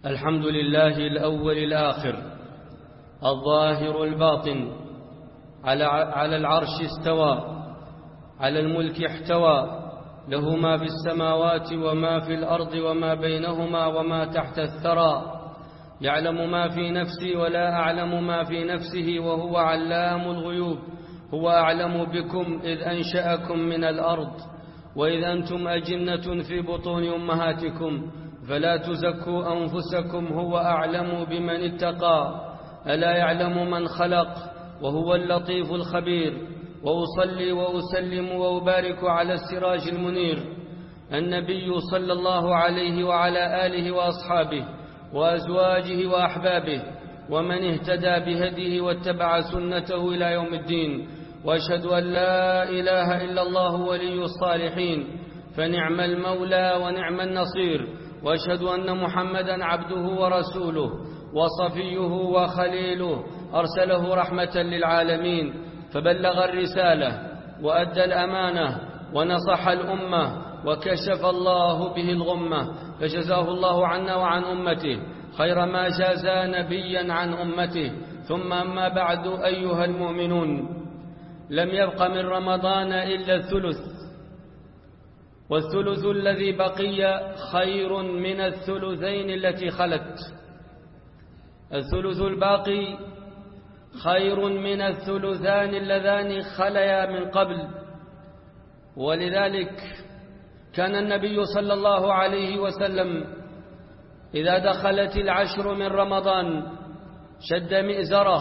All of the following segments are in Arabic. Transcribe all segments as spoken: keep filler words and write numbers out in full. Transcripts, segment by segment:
الحمد لله الأول الآخر الظاهر الباطن، على على العرش استوى، على الملك احتوى، له ما في السماوات وما في الأرض وما بينهما وما تحت الثرى، يعلم ما في نفسي ولا أعلم ما في نفسه وهو علام الغيوب. هو أعلم بكم إذ أنشأكم من الأرض وإذ أنتم أجنة في بطون أمهاتكم، فلا تزكوا أنفسكم هو أعلم بمن اتقى، ألا يعلم من خلق وهو اللطيف الخبير. وأصلي وأسلم وأبارك على السراج المنير النبي صلى الله عليه وعلى آله وأصحابه وأزواجه وأحبابه ومن اهتدى بهديه واتبع سنته إلى يوم الدين. وأشهد أن لا إله إلا الله ولي الصالحين، فنعم المولى ونعم النصير. وأشهد أن محمدا عبده ورسوله وصفيه وخليله، أرسله رحمة للعالمين، فبلغ الرسالة وأدى الأمانة ونصح الأمة وكشف الله به الغمة، فجزاه الله عنا وعن أمته خير ما جازى نبيا عن أمته. ثم أما بعد، أيها المؤمنون، لم يبق من رمضان إلا الثلث، والثلث الذي بقي خير من الثلثين التي خلت. الثلث الباقي خير من الثلثان اللذان خليا من قبل، ولذلك كان النبي صلى الله عليه وسلم إذا دخلت العشر من رمضان شد مئزره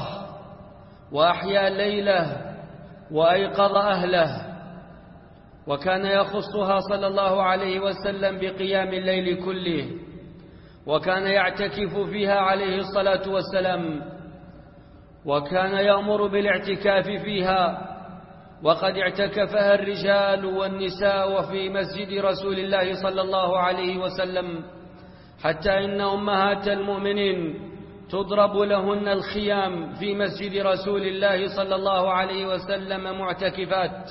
وأحيا ليله وأيقظ أهله، وكان يخصها صلى الله عليه وسلم بقيام الليل كله، وكان يعتكف فيها عليه الصلاة والسلام، وكان يأمر بالاعتكاف فيها، وقد اعتكفها الرجال والنساء في مسجد رسول الله صلى الله عليه وسلم، حتى إن أمهات المؤمنين تضرب لهن الخيام في مسجد رسول الله صلى الله عليه وسلم معتكفات.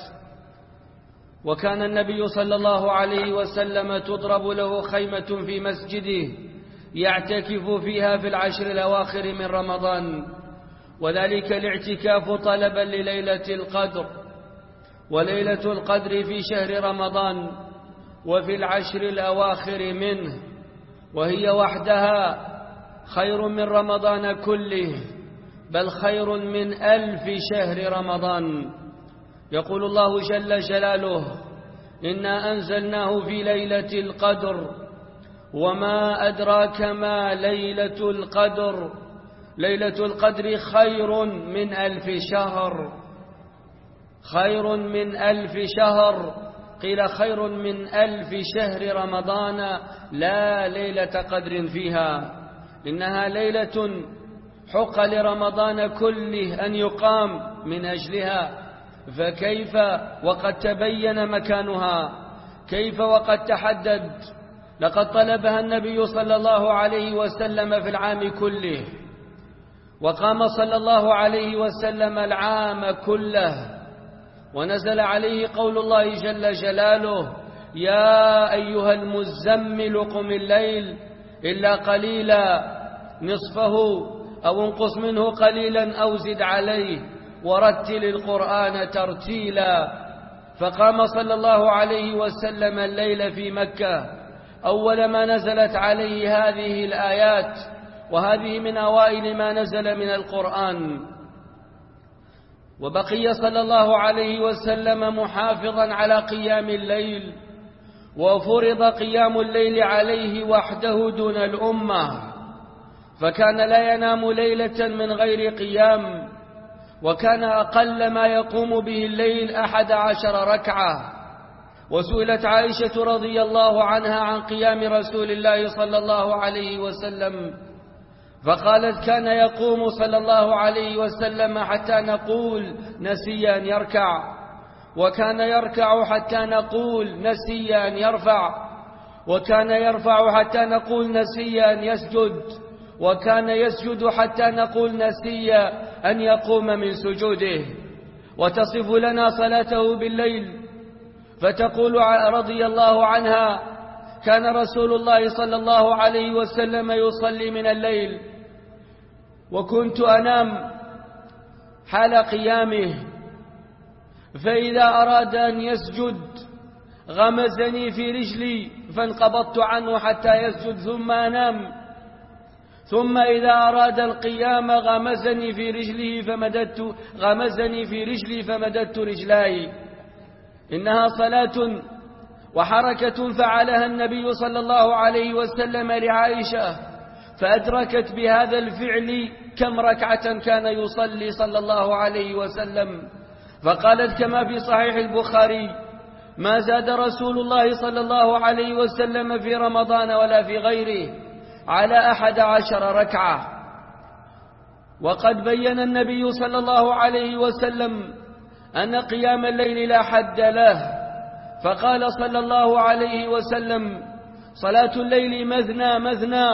وكان النبي صلى الله عليه وسلم تضرب له خيمة في مسجده يعتكف فيها في العشر الأواخر من رمضان، وذلك الاعتكاف طلبا لليلة القدر، وليلة القدر في شهر رمضان وفي العشر الأواخر منه، وهي وحدها خير من رمضان كله، بل خير من ألف شهر رمضان. يقول الله جل جلاله: إنا أنزلناه في ليلة القدر وما أدراك ما ليلة القدر، ليلة القدر خير من ألف شهر، خير من ألف شهر، قيل خير من ألف شهر رمضان لا ليلة قدر فيها، إنها ليلة حق لرمضان كله أن يقام من أجلها، فكيف وقد تبين مكانها، كيف وقد تحدد. لقد طلبها النبي صلى الله عليه وسلم في العام كله، وقام صلى الله عليه وسلم العام كله، ونزل عليه قول الله جل جلاله: يا أيها المزمل قم الليل إلا قليلا نصفه أو انقص منه قليلا أو زد عليه ورتل القرآن ترتيلا. فقام صلى الله عليه وسلم الليل في مكة أول ما نزلت عليه هذه الآيات، وهذه من أوائل ما نزل من القرآن، وبقي صلى الله عليه وسلم محافظا على قيام الليل، وفرض قيام الليل عليه وحده دون الأمة، فكان لا ينام ليلة من غير قيام، وكان أقل ما يقوم به الليل أحد عشر ركعة. وسئلت عائشة رضي الله عنها عن قيام رسول الله صلى الله عليه وسلم، فقالت: كان يقوم صلى الله عليه وسلم حتى نقول نسي أن يركع، وكان يركع حتى نقول نسي أن يرفع، وكان يرفع حتى نقول نسي أن يسجد، وكان يسجد حتى نقول نسي أن يقوم من سجوده. وتصف لنا صلاته بالليل فتقول رضي الله عنها: كان رسول الله صلى الله عليه وسلم يصلي من الليل، وكنت أنام حال قيامه، فإذا أراد أن يسجد غمزني في رجلي فانقبضت عنه حتى يسجد ثم أنام، ثم إذا أراد القيام غمزني في رجله فمددت غمزني في رجلي فمددت رجلاي. إنها صلاة وحركة فعلها النبي صلى الله عليه وسلم لعائشة، فأدركت بهذا الفعل كم ركعة كان يصلي صلى الله عليه وسلم، فقالت كما في صحيح البخاري: ما زاد رسول الله صلى الله عليه وسلم في رمضان ولا في غيره على أحد عشر ركعة. وقد بين النبي صلى الله عليه وسلم أن قيام الليل لا حد له، فقال صلى الله عليه وسلم: صلاة الليل مثنى مثنى،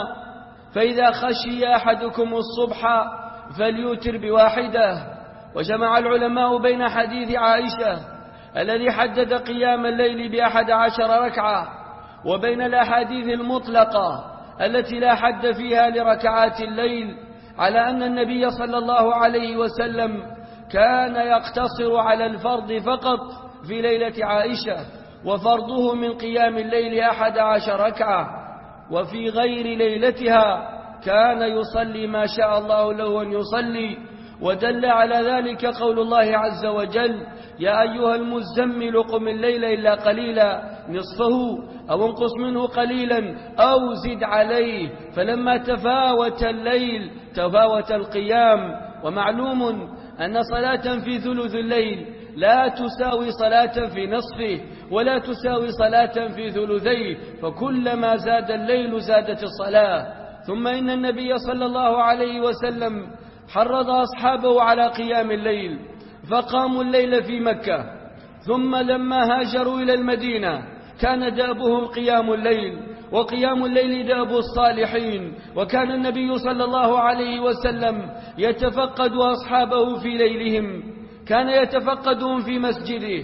فإذا خشي أحدكم الصبح فليوتر بواحدة. وجمع العلماء بين حديث عائشة الذي حدد قيام الليل بأحد عشر ركعة وبين الأحاديث المطلقة التي لا حد فيها لركعات الليل، على أن النبي صلى الله عليه وسلم كان يقتصر على الفرض فقط في ليلة عائشة، وفرضه من قيام الليل أحد عشر ركعة، وفي غير ليلتها كان يصلي ما شاء الله له أن يصلي. ودل على ذلك قول الله عز وجل: يا أيها المزمل قم الليل إلا قليلا نصفه أو انقص منه قليلا أو زد عليه. فلما تفاوت الليل تفاوت القيام. ومعلوم أن صلاة في ثلث الليل لا تساوي صلاة في نصفه ولا تساوي صلاة في ثلثيه، فكلما زاد الليل زادت الصلاة. ثم إن النبي صلى الله عليه وسلم حرض أصحابه على قيام الليل، فقاموا الليل في مكة، ثم لما هاجروا إلى المدينة كان دأبهم قيام الليل، وقيام الليل دأب الصالحين. وكان النبي صلى الله عليه وسلم يتفقد أصحابه في ليلهم، كان يتفقدهم في مسجده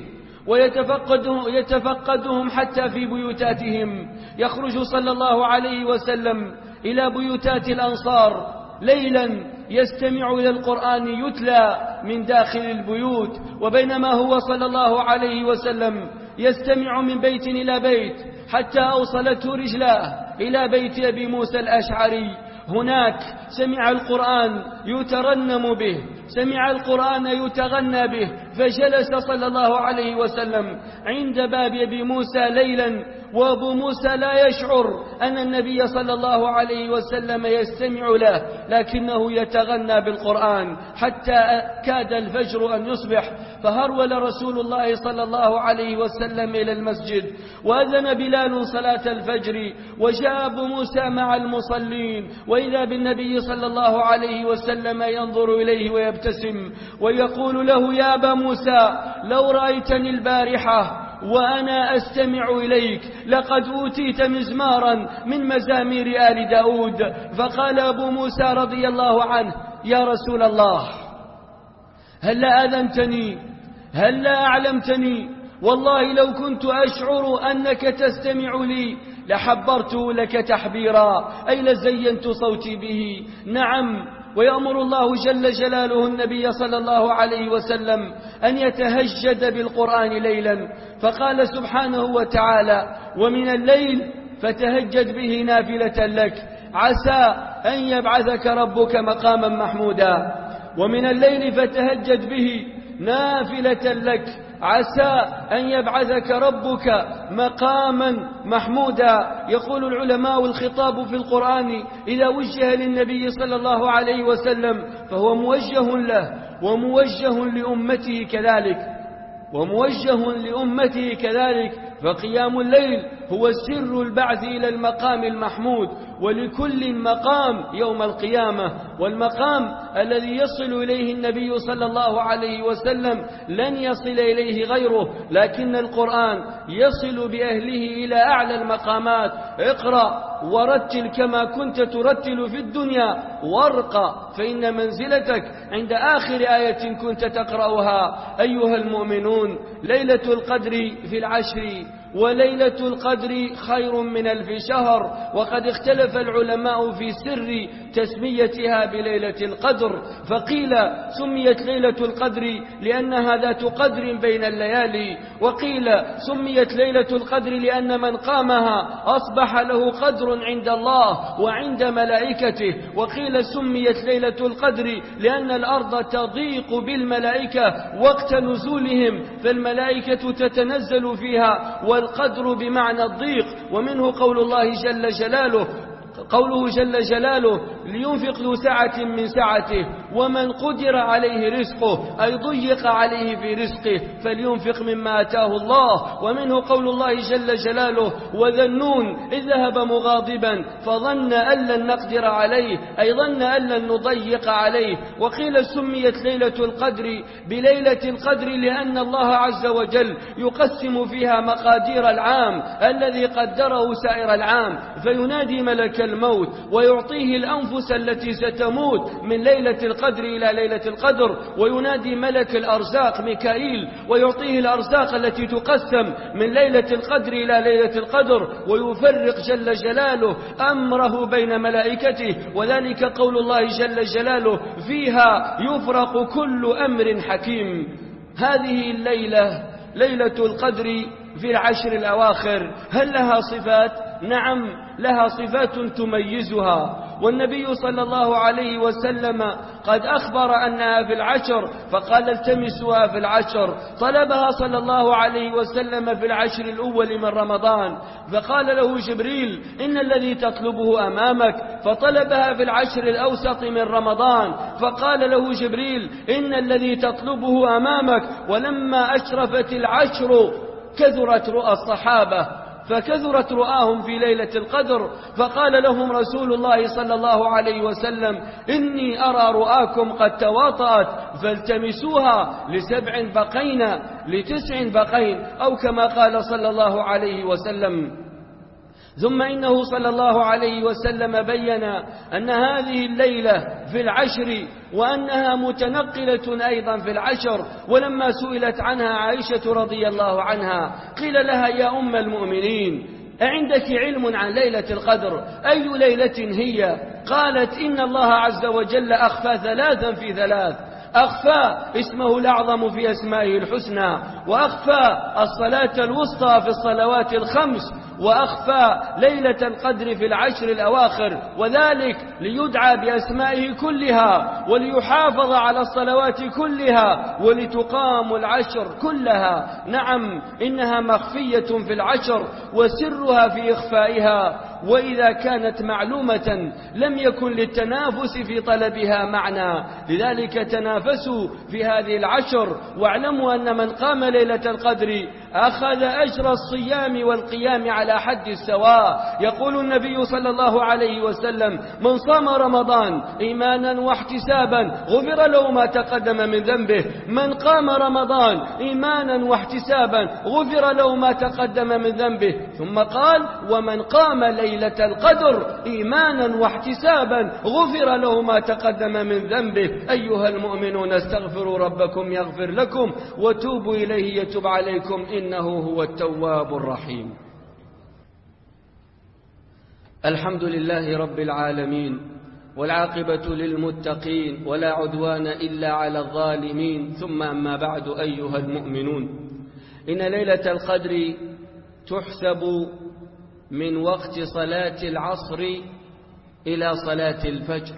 ويتفقدهم يتفقدهم حتى في بيوتاتهم. يخرج صلى الله عليه وسلم إلى بيوتات الأنصار ليلا يستمع إلى القرآن يتلى من داخل البيوت، وبينما هو صلى الله عليه وسلم يستمع من بيت إلى بيت حتى أوصلته رجلاه إلى بيت أبي موسى الأشعري. هناك سمع القرآن يترنم به، سمع القرآن يتغنى به، فجلس صلى الله عليه وسلم عند باب أبي موسى ليلا، وأبو موسى لا يشعر أن النبي صلى الله عليه وسلم يستمع له، لكنه يتغنى بالقرآن حتى كاد الفجر أن يصبح. فهرول رسول الله صلى الله عليه وسلم إلى المسجد، وأذن بلال صلاة الفجر، وجاء أبو موسى مع المصلين، وإذا بالنبي صلى الله عليه وسلم ينظر إليه ويبتسم ويقول له: يا أبا موسى، لو رأيتني البارحة وأنا أستمع إليك لقد أوتيت مزمارا من مزامير آل داود. فقال أبو موسى رضي الله عنه: يا رسول الله، هل لا أذنتني؟ هل لا أعلمتني؟ والله لو كنت أشعر أنك تستمع لي لحبرته لك تحبيرا، أي لزينت صوتي به. نعم. ويأمر الله جل جلاله النبي صلى الله عليه وسلم أن يتهجد بالقرآن ليلا، فقال سبحانه وتعالى: ومن الليل فتهجد به نافلة لك عسى أن يبعثك ربك مقاما محمودا. ومن الليل فتهجد به نافلة لك عسى أن يبعثك ربك مقاما محمودا. يقول العلماء: الخطاب في القرآن إذا وجه للنبي صلى الله عليه وسلم فهو موجه له وموجه لأمته كذلك وموجه لأمته كذلك فقيام الليل هو سر البعث إلى المقام المحمود، ولكل مقام يوم القيامة، والمقام الذي يصل إليه النبي صلى الله عليه وسلم لن يصل إليه غيره، لكن القرآن يصل بأهله إلى أعلى المقامات. اقرأ ورتل كما كنت ترتل في الدنيا وارقى، فإن منزلتك عند آخر آية كنت تقرأها. أيها المؤمنون، ليلة القدر في العشر وليلة القدر خير من ألف شهر. وقد اختلف العلماء في سر تسميتها بليلة القدر، فقيل سميت ليلة القدر لأنها ذات قدر بين الليالي، وقيل سميت ليلة القدر لأن من قامها أصبح له قدر عند الله وعند ملائكته، وقيل سميت ليلة القدر لأن الأرض تضيق بالملائكة وقت نزولهم، فالملائكة تتنزل فيها، والقدر بمعنى الضيق. ومنه قول الله جل جلاله قوله جل جلاله لينفق ذو سعة من سعته ومن قدر عليه رزقه، أي ضيق عليه في رزقه فلينفق مما آتاه الله. ومنه قول الله جل جلاله وذا النون إذ ذهب مغاضبا فظن أن لن نقدر عليه، أي ظن أن لن نضيق عليه. وقيل سميت ليلة القدر بليلة القدر لأن الله عز وجل يقسم فيها مقادير العام الذي قدره سائر العام، فينادي ملك الموت ويعطيه الأنفس التي ستموت من ليلة القدر إلى ليلة القدر، وينادي ملك الأرزاق ميكائيل ويعطيه الأرزاق التي تقسم من ليلة القدر إلى ليلة القدر، ويفرق جل جلاله أمره بين ملائكته، وذلك قول الله جل جلاله فيها يفرق كل أمر حكيم. هذه الليلة ليلة القدر في العشر الأواخر، هل لها صفات؟ نعم، لها صفات تميزها، والنبي صلى الله عليه وسلم قد أخبر أنها في العشر فقال التمسوها في العشر. طلبها صلى الله عليه وسلم في العشر الأول من رمضان، فقال له جبريل إن الذي تطلبه أمامك، فطلبها في العشر الأوسط من رمضان، فقال له جبريل إن الذي تطلبه أمامك. ولما أشرفت العشر كثرت رؤى الصحابة فكثرت رؤاهم في ليلة القدر، فقال لهم رسول الله صلى الله عليه وسلم إني أرى رؤاكم قد تواطأت فالتمسوها لسبع بقين لتسع بقين، أو كما قال صلى الله عليه وسلم. ثم إنه صلى الله عليه وسلم بين أن هذه الليلة في العشر وأنها متنقلة أيضا في العشر. ولما سئلت عنها عائشة رضي الله عنها قيل لها يا أم المؤمنين أعندك علم عن ليلة القدر؟ أي ليلة هي؟ قالت إن الله عز وجل أخفى ثلاثا في ثلاث، أخفى اسمه الأعظم في أسمائه الحسنى، وأخفى الصلاة الوسطى في الصلوات الخمس، وأخفى ليلة القدر في العشر الأواخر، وذلك ليدعى بأسمائه كلها وليحافظ على الصلوات كلها ولتقام العشر كلها. نعم، إنها مخفية في العشر وسرها في إخفائها، وإذا كانت معلومة لم يكن للتنافس في طلبها معنى، لذلك تنافسوا في هذه العشر. واعلموا أن من قام ليلة القدر أخذ أجر الصيام والقيام على حد السواء. يقول النبي صلى الله عليه وسلم من صام رمضان إيمانا واحتسابا غفر له ما تقدم من ذنبه، من قام رمضان إيمانا واحتسابا غفر له ما تقدم من ذنبه. ثم قال ومن قام ليلة القدر إيمانا واحتسابا غفر له ما تقدم من ذنبه. أيها المؤمنون استغفروا ربكم يغفر لكم وتوبوا إليه يتوب عليكم إنه هو التواب الرحيم. الحمد لله رب العالمين، والعاقبة للمتقين، ولا عدوان إلا على الظالمين. ثم أما بعد أيها المؤمنون، إن ليلة القدر تحسب من وقت صلاة العصر إلى صلاة الفجر،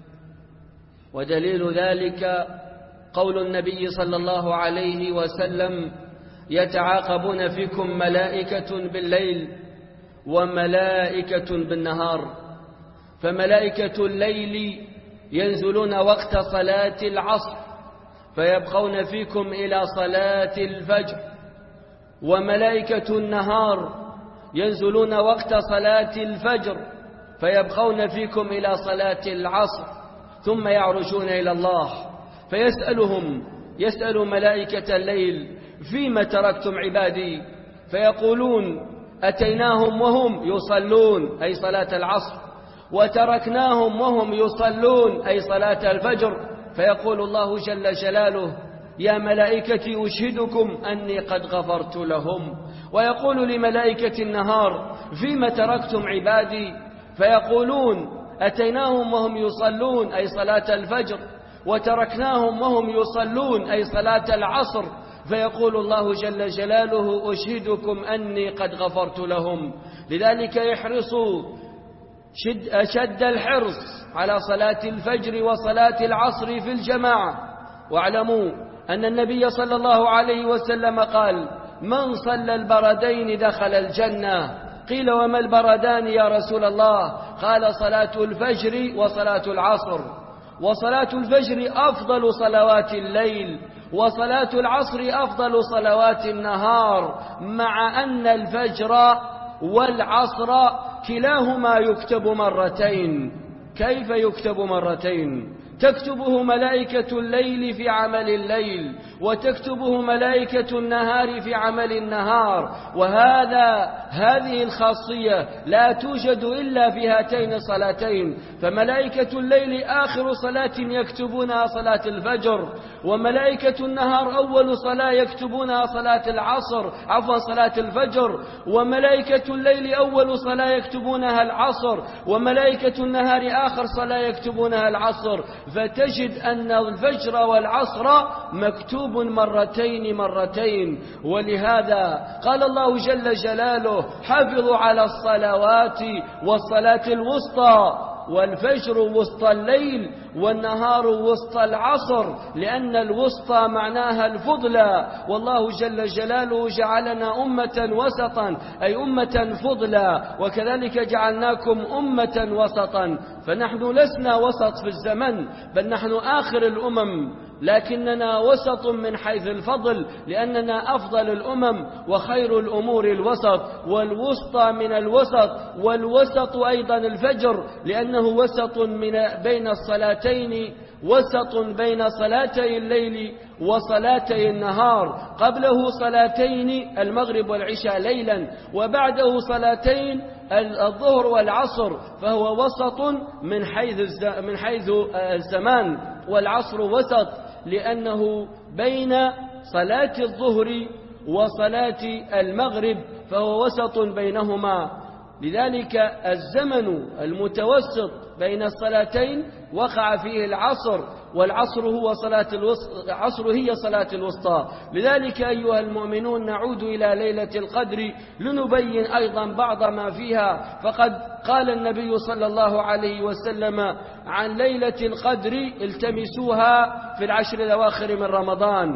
ودليل ذلك قول النبي صلى الله عليه وسلم يتعاقبون فيكم ملائكة بالليل وملائكة بالنهار، فملائكة الليل ينزلون وقت صلاة العصر فيبقون فيكم إلى صلاة الفجر، وملائكة النهار ينزلون وقت صلاة الفجر فيبقون فيكم إلى صلاة العصر، ثم يعرجون إلى الله فيسألهم يسأل ملائكة الليل فيما تركتم عبادي؟ فيقولون أتيناهم وهم يصلون أي صلاة العصر، وتركناهم وهم يصلون أي صلاة الفجر. فيقول الله جل جلاله يا ملائكتي أشهدكم أني قد غفرت لهم ويقول لملائكة النهار: فيم تركتم عبادي؟ فيقولون: أتيناهم وهم يصلون، أي صلاة الفجر، وتركناهم وهم يصلون، أي صلاة العصر. فيقول الله جل جلاله: أشهدكم أني قد غفرت لهم. لذلك يحرصوا شد أشد الحرص على صلاة الفجر وصلاة العصر في الجماعة. واعلموا أن النبي صلى الله عليه وسلم قال: من صلى البردين دخل الجنة. قيل: وما البردان يا رسول الله؟ قال: صلاة الفجر وصلاة العصر. وصلاة الفجر أفضل صلوات الليل، وصلاة العصر أفضل صلوات النهار، مع أن الفجر والعصر كلاهما يكتب مرتين. كيف يكتب مرتين؟ تكتبه ملائكة الليل في عمل الليل، وتكتبه ملائكة النهار في عمل النهار. وهذا هذه الخاصية لا توجد إلا في هاتين الصلاتين. فملائكة الليل آخر صلاة يكتبونها صلاة الفجر، وملائكة النهار أول صلاة يكتبونها صلاة العصر عفوا صلاة الفجر، وملائكة الليل أول صلاة يكتبونها العصر، وملائكة النهار آخر صلاة يكتبونها العصر. فتجد أن الفجر والعصر مكتوب مرتين مرتين. ولهذا قال الله جل جلاله: حافظوا على الصلوات والصلاة الوسطى، والفجر وسط الليل والنهار وسط العصر، لأن الوسطى معناها الفضلى. والله جل جلاله جعلنا أمة وسطا، أي أمة فضلى، وكذلك جعلناكم أمة وسطا. فنحن لسنا وسط في الزمن، بل نحن آخر الأمم، لكننا وسط من حيث الفضل، لأننا أفضل الأمم، وخير الأمور الوسط، والوسطى من الوسط، والوسط أيضا الفجر، لأنه وسط من بين الصلاتين، وسط بين صلاتي الليل وصلاتي النهار. قبله صلاتين المغرب والعشاء ليلا، وبعده صلاتين الظهر والعصر، فهو وسط من حيث من حيث الزمان. والعصر وسط لأنه بين صلاة الظهر وصلاة المغرب، فهو وسط بينهما. لذلك الزمن المتوسط بين الصلاتين وقع فيه العصر، والعصر هو صلاة الوسطى، العصر هي صلاة الوسطى. لذلك أيها المؤمنون نعود إلى ليلة القدر لنبين أيضا بعض ما فيها. فقد قال النبي صلى الله عليه وسلم عن ليلة القدر: التمسوها في العشر الأواخر من رمضان،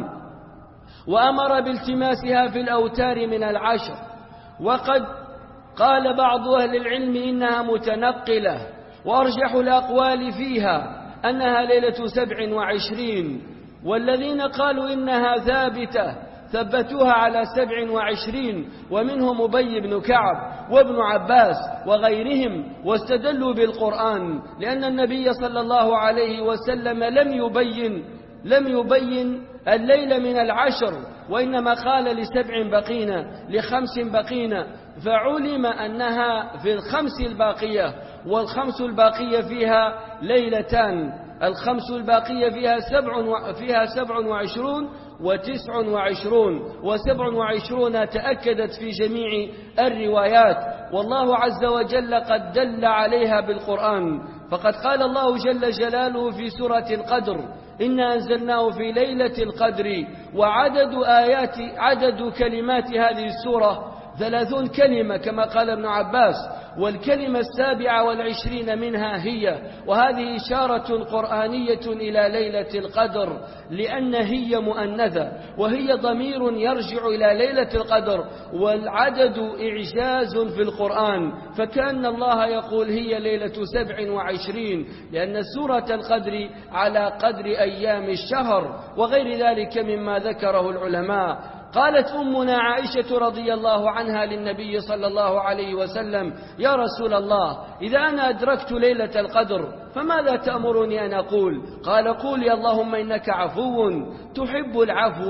وأمر بالتماسها في الأوتار من العشر. وقد قال بعض أهل العلم إنها متنقلة، وأرجح الأقوال فيها أنها ليلة سبع وعشرين، والذين قالوا إنها ثابتة ثبتوها على سبع وعشرين، ومنهم أبي بن كعب وابن عباس وغيرهم، واستدلوا بالقرآن، لأن النبي صلى الله عليه وسلم لم يبين لم يبين الليل من العشر، وإنما قال لسبع بقين، لخمس بقين، فعلم أنها في الخمس الباقية. والخمس الباقية فيها ليلتان، الخمس الباقية فيها سبع و... فيها سبع وعشرون وتسع وعشرون، وسبع وعشرون تأكدت في جميع الروايات، والله عز وجل قد دل عليها بالقرآن. فقد قال الله جل جلاله في سورة القدر: إنا أنزلناه في ليلة القدر. وعدد آيات عدد كلمات هذه السورة ثلاثون كلمة كما قال ابن عباس، والكلمة السابعة والعشرين منها هي. وهذه إشارة قرآنية إلى ليلة القدر، لأن هي مؤنثة، وهي ضمير يرجع إلى ليلة القدر، والعدد إعجاز في القرآن، فكأن الله يقول هي ليلة سبع وعشرين، لأن سورة القدر على قدر أيام الشهر، وغير ذلك مما ذكره العلماء. قالت أمنا عائشة رضي الله عنها للنبي صلى الله عليه وسلم: يا رسول الله، إذا أنا أدركت ليلة القدر فماذا تأمرني أن أقول؟ قال: قولي اللهم إنك عفو تحب العفو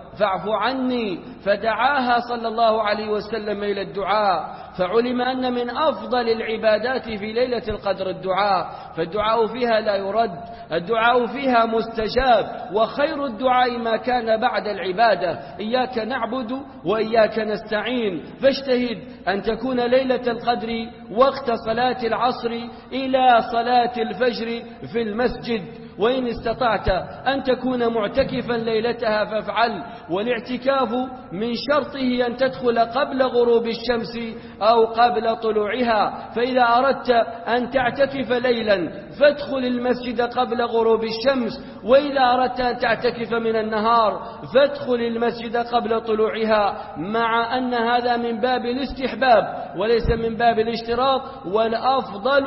فاعف عني، فدعاها صلى الله عليه وسلم إلى الدعاء، فعلم أن من أفضل العبادات في ليلة القدر الدعاء، فالدعاء فيها لا يرد، الدعاء فيها مستجاب، وخير الدعاء ما كان بعد العبادة. إياك نعبد وإياك نستعين، فاجتهد أن تكون ليلة القدر وقت صلاة العصر إلى صلاة الفجر في المسجد، وإن استطعت أن تكون معتكفا ليلتها فافعل، والاعتكاف من شرطه أن تدخل قبل غروب الشمس أو قبل طلوعها، فإذا أردت أن تعتكف ليلا فادخل المسجد قبل غروب الشمس، وإذا أردت أن تعتكف من النهار فادخل المسجد قبل طلوعها، مع أن هذا من باب الاستحباب وليس من باب الاشتراط. والأفضل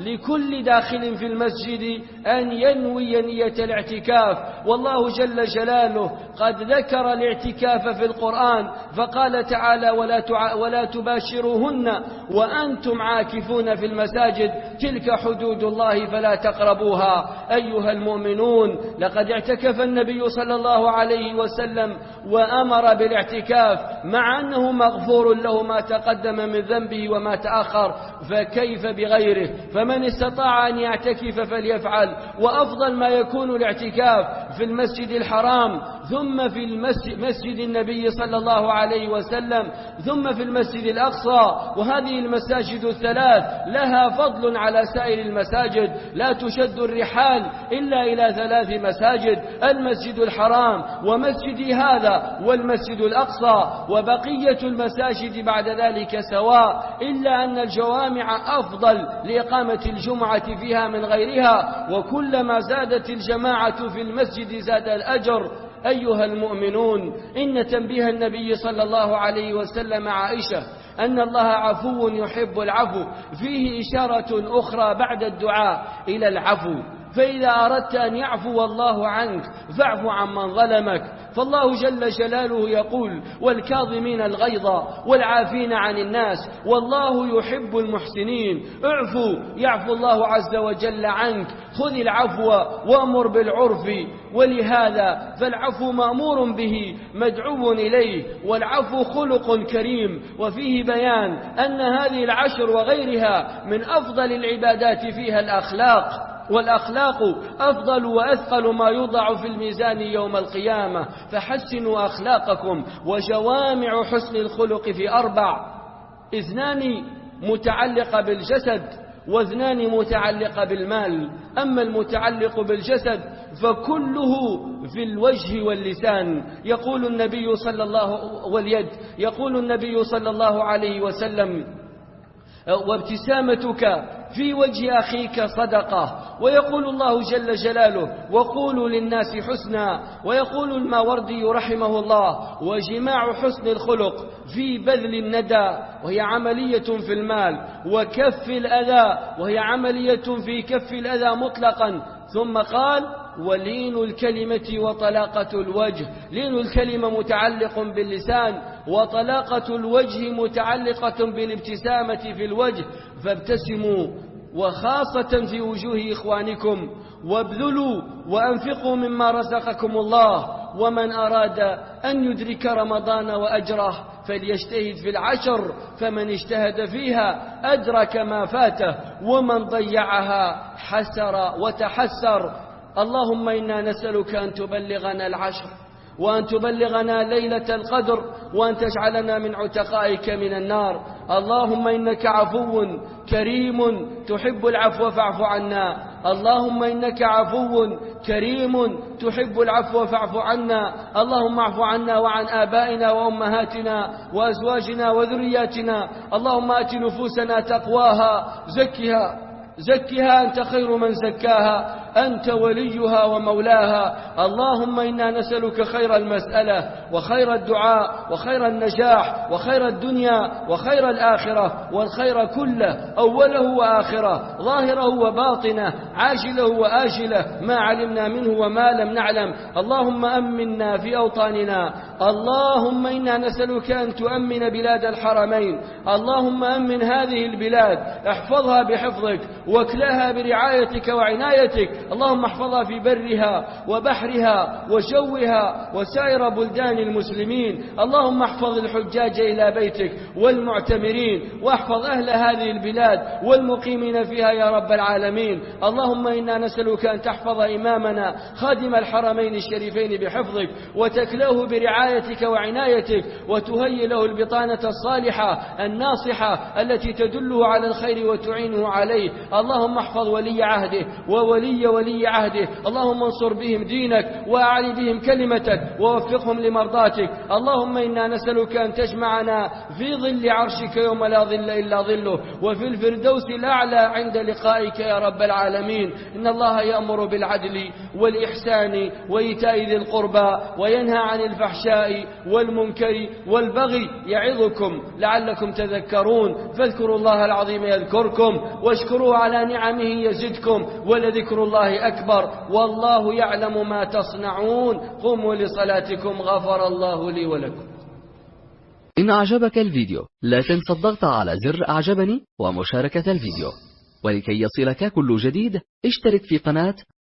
لكل داخل في المسجد أن ينوي نية الاعتكاف، والله جل جلاله قد ذكر الاعتكاف في القرآن فقال تعالى: ولا, تع... ولا تباشروهن وأنتم عاكفون في المساجد تلك حدود الله فلا تقربوها. أيها المؤمنون، لقد اعتكف النبي صلى الله عليه وسلم وأمر بالاعتكاف، مع أنه مغفور له ما تقدم من ذنبه وما تأخر، فكيف بغيره؟ فمن استطاع أن يعتكف فليفعل. وأفضل ما يكون الاعتكاف في المسجد الحرام، ثم في مسجد النبي صلى الله عليه وسلم، ثم في المسجد الأقصى. وهذه المساجد الثلاث لها فضل على سائر المساجد، لا تشد الرحال إلا إلى ثلاث مساجد: المسجد الحرام ومسجد هذا والمسجد الأقصى، وبقية المساجد بعد ذلك سواء، إلا أن الجوامع أفضل لإقامة الجمعة فيها من غيرها، وكلما زادت الجماعة في المسجد زاد الأجر. أيها المؤمنون، إن تنبيه النبي صلى الله عليه وسلم عائشة أن الله عفو يحب العفو فيه إشارة أخرى بعد الدعاء إلى العفو، فإذا أردت أن يعفو الله عنك فاعف عمن ظلمك، فالله جل جلاله يقول: والكاظمين الغيظ والعافين عن الناس والله يحب المحسنين. اعفوا يعفو الله عز وجل عنك، خذ العفو وأمر بالعرف. ولهذا فالعفو مأمور به مدعو إليه، والعفو خلق كريم، وفيه بيان أن هذه العشر وغيرها من أفضل العبادات فيها الأخلاق، والأخلاق أفضل وأثقل ما يوضع في الميزان يوم القيامة، فحسنوا أخلاقكم. وجوامع حسن الخلق في أربع: اثنان متعلقة بالجسد واثنان متعلقة بالمال. أما المتعلق بالجسد فكله في الوجه واللسان، يقول النبي صلى الله واليد يقول النبي صلى الله عليه وسلم: وابتسامتك في وجه أخيك صدقة. ويقول الله جل جلاله: وقولوا للناس حسنا. ويقول الماوردي رحمه الله: وجماع حسن الخلق في بذل الندى وهي عملية في المال، وكف الأذى وهي عملية في كف الأذى مطلقا. ثم قال: ولين الكلمة وطلاقة الوجه. لين الكلمة متعلق باللسان، وطلاقة الوجه متعلقة بالابتسامة في الوجه، فابتسموا، وخاصة في وجوه إخوانكم، وابذلوا وأنفقوا مما رزقكم الله. ومن أراد أن يدرك رمضان وأجره فليجتهد في العشر، فمن اجتهد فيها أدرك ما فاته، ومن ضيعها حسر وتحسر. اللهم إنا نسألك أن تبلغنا العشر، وأن تبلغنا ليلة القدر، وأن تجعلنا من عتقائك من النار. اللهم إنك عفو كريم تحب العفو فاعف عنا. اللهم إنك عفو كريم تحب العفو فاعف عنا. اللهم اعف عنا وعن آبائنا وأمهاتنا وأزواجنا وذرياتنا. اللهم آت نفوسنا تقواها، زكها زكها أنت خير من زكاها، أنت وليها ومولاها. اللهم إنا نسألك خير المسألة وخير الدعاء وخير النجاح وخير الدنيا وخير الآخرة، والخير كله أوله وآخره، ظاهره وباطنه، عاجله وآجله، ما علمنا منه وما لم نعلم. اللهم أمنا في أوطاننا. اللهم إنا نسألك أن تؤمن بلاد الحرمين. اللهم أمن هذه البلاد، احفظها بحفظك واكلاها برعايتك وعنايتك، اللهم احفظها في برها وبحرها وجوها وسائر بلدان المسلمين. اللهم احفظ الحجاج إلى بيتك والمعتمرين، واحفظ أهل هذه البلاد والمقيمين فيها يا رب العالمين. اللهم إنا نسألك أن تحفظ إمامنا خادم الحرمين الشريفين بحفظك، وتكلاه برعايتك وعنايتك، وتهيئ له البطانة الصالحة الناصحة التي تدله على الخير وتعينه عليه. اللهم احفظ ولي عهده وولي ولي عهده، اللهم انصر بهم دينك وأعلي بهم كلمتك ووفقهم لمرضاتك. اللهم إنا نسألك أن تجمعنا في ظل عرشك يوم لا ظل إلا ظله، وفي الفردوس الأعلى عند لقائك يا رب العالمين. إن الله يأمر بالعدل والإحسان وإيتاء ذي القربى وينهى عن الفحشاء والمنكر والبغي يعظكم لعلكم تذكرون. فاذكروا الله العظيم يذكركم، واشكروه على نعمه يزدكم، ولذكر الله أكبر، والله يعلم ما تصنعون. قوموا لصلاتكم، غفر الله لي ولكم. إن أعجبك الفيديو لا تنسى الضغط على زر أعجبني ومشاركة الفيديو، ولكي يصلك كل جديد اشترك في قناة